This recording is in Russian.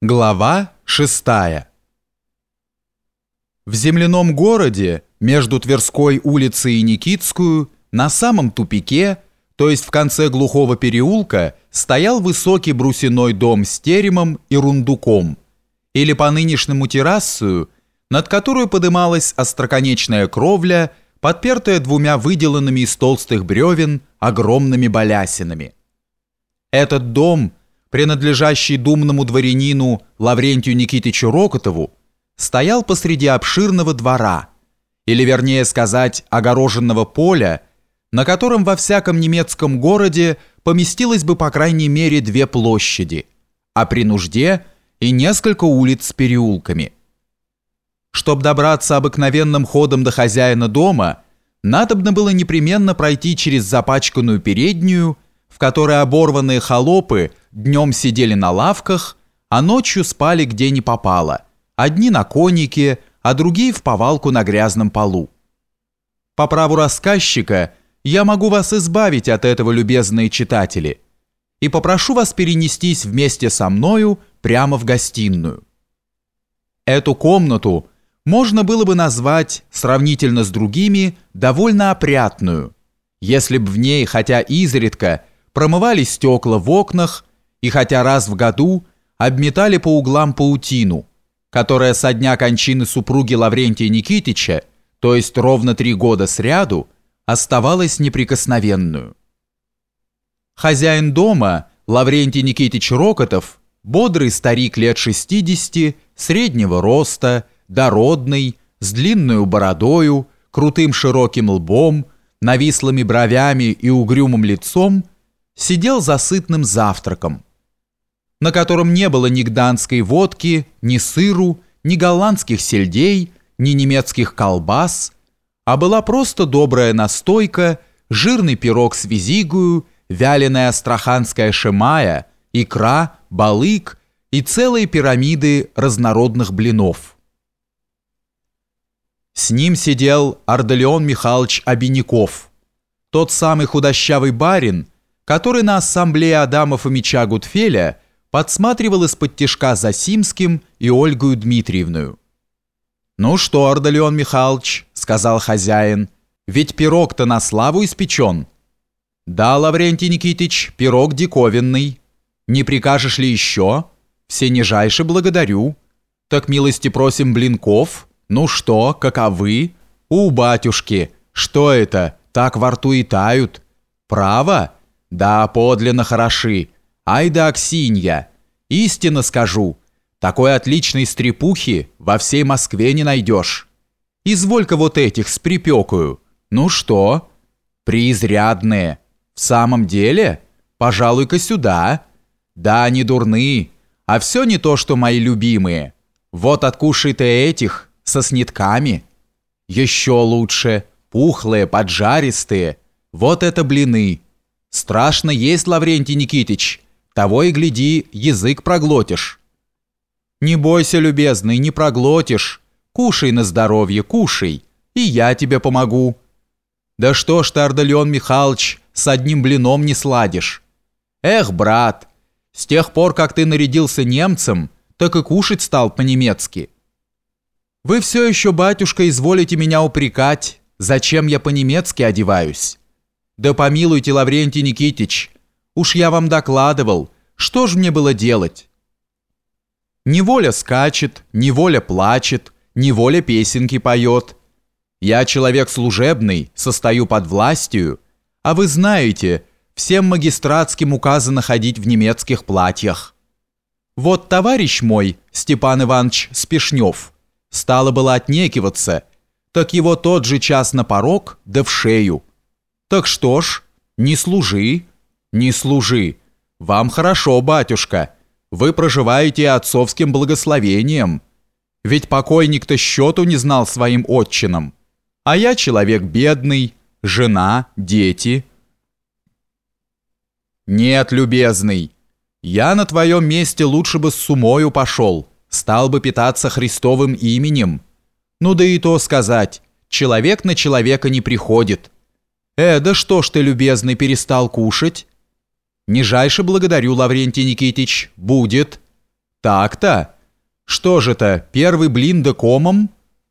Глава 6. В земляном городе, между Тверской улицей и Никитскую, на самом тупике, то есть в конце глухого переулка, стоял высокий брусяной дом с теремом и рундуком, или по нынешнему террасою, над которую подымалась остроконечная кровля, подпертая двумя выделанными из толстых бревен огромными балясинами. Этот дом, принадлежащий думному дворянину Лаврентию Никитичу Рокотову, стоял посреди обширного двора, или вернее сказать, огороженного поля, на котором во всяком немецком городе поместилось бы по крайней мере 2 площади, а при нужде и несколько улиц с переулками. Чтобы добраться обыкновенным ходом до хозяина дома, надобно было непременно пройти через запачканную переднюю, в которой оборванные холопы днем сидели на лавках, а ночью спали где ни попало, одни на конике, а другие в повалку на грязном полу. По праву рассказчика я могу вас избавить от этого, любезные читатели, и попрошу вас перенестись вместе со мною прямо в гостиную. Эту комнату можно было бы назвать, сравнительно с другими, довольно опрятную, если б в ней, хотя изредка, промывали стекла в окнах и хотя раз в году обметали по углам паутину, которая со дня кончины супруги Лаврентия Никитича, то есть ровно 3 года сряду, оставалась неприкосновенную. Хозяин дома, Лаврентий Никитич Рокотов, бодрый старик лет 60, среднего роста, дородный, с длинную бородою, крутым широким лбом, навислыми бровями и угрюмым лицом, сидел за сытным завтраком, на котором не было ни гданской водки, ни сыру, ни голландских сельдей, ни немецких колбас, а была просто добрая настойка, жирный пирог с визигою, вяленая астраханская шемая, икра, балык и целые пирамиды разнородных блинов. С ним сидел Ардалион Михайлович Обиняков, тот самый худощавый барин, который на ассамблее Адама Фомича Гутфеля подсматривал из-под тишка за Симским и Ольгою Дмитриевную. «Ну что, Ардалион Михайлович, — сказал хозяин, — ведь пирог-то на славу испечен». «Да, Лаврентий Никитич, пирог диковинный. Не прикажешь ли еще? Всенижайше благодарю. Так милости просим блинков. Ну что, каковы? У батюшки, что это, так во рту и тают? Право? Да, подлинно хороши. Ай да Аксинья, истинно скажу, такой отличной стрепухи во всей Москве не найдешь. Изволь-ка вот этих с припекою. Ну что? Преизрядные. В самом деле? Пожалуй-ка сюда. Да, не дурны, а все не то, что мои любимые. Вот откушай ты этих, со снитками. Еще лучше, пухлые, поджаристые. Вот это блины. Страшно есть, Лаврентий Никитич. Того и гляди, язык проглотишь. Не бойся, любезный, не проглотишь. Кушай на здоровье, кушай, и я тебе помогу. Да что ж ты, Ардалион Михайлович, с одним блином не сладишь? Эх, брат, с тех пор, как ты нарядился немцем, так и кушать стал по-немецки. Вы все еще, батюшка, изволите меня упрекать, зачем я по-немецки одеваюсь. Да помилуйте, Лаврентий Никитич, уж я вам докладывал, что ж мне было делать? Неволя скачет, неволя плачет, неволя песенки поет. Я человек служебный, состою под властью, а вы знаете, всем магистратским указано ходить в немецких платьях. Вот товарищ мой, Степан Иванович Спешнев, стало было отнекиваться, так его тот же час на порог, да в шею. Так что ж, не служи, не служи. Вам хорошо, батюшка, вы проживаете отцовским благословением. Ведь покойник-то счету не знал своим отчинам. А я человек бедный, жена, дети. Нет, любезный, я на твоем месте лучше бы с сумою пошел, стал бы питаться Христовым именем. Ну да и то сказать, человек на человека не приходит. Да что ж ты, любезный, перестал кушать? Нижайше благодарю, Лаврентий Никитич, будет. Так-то? Что же это, первый блин да комом?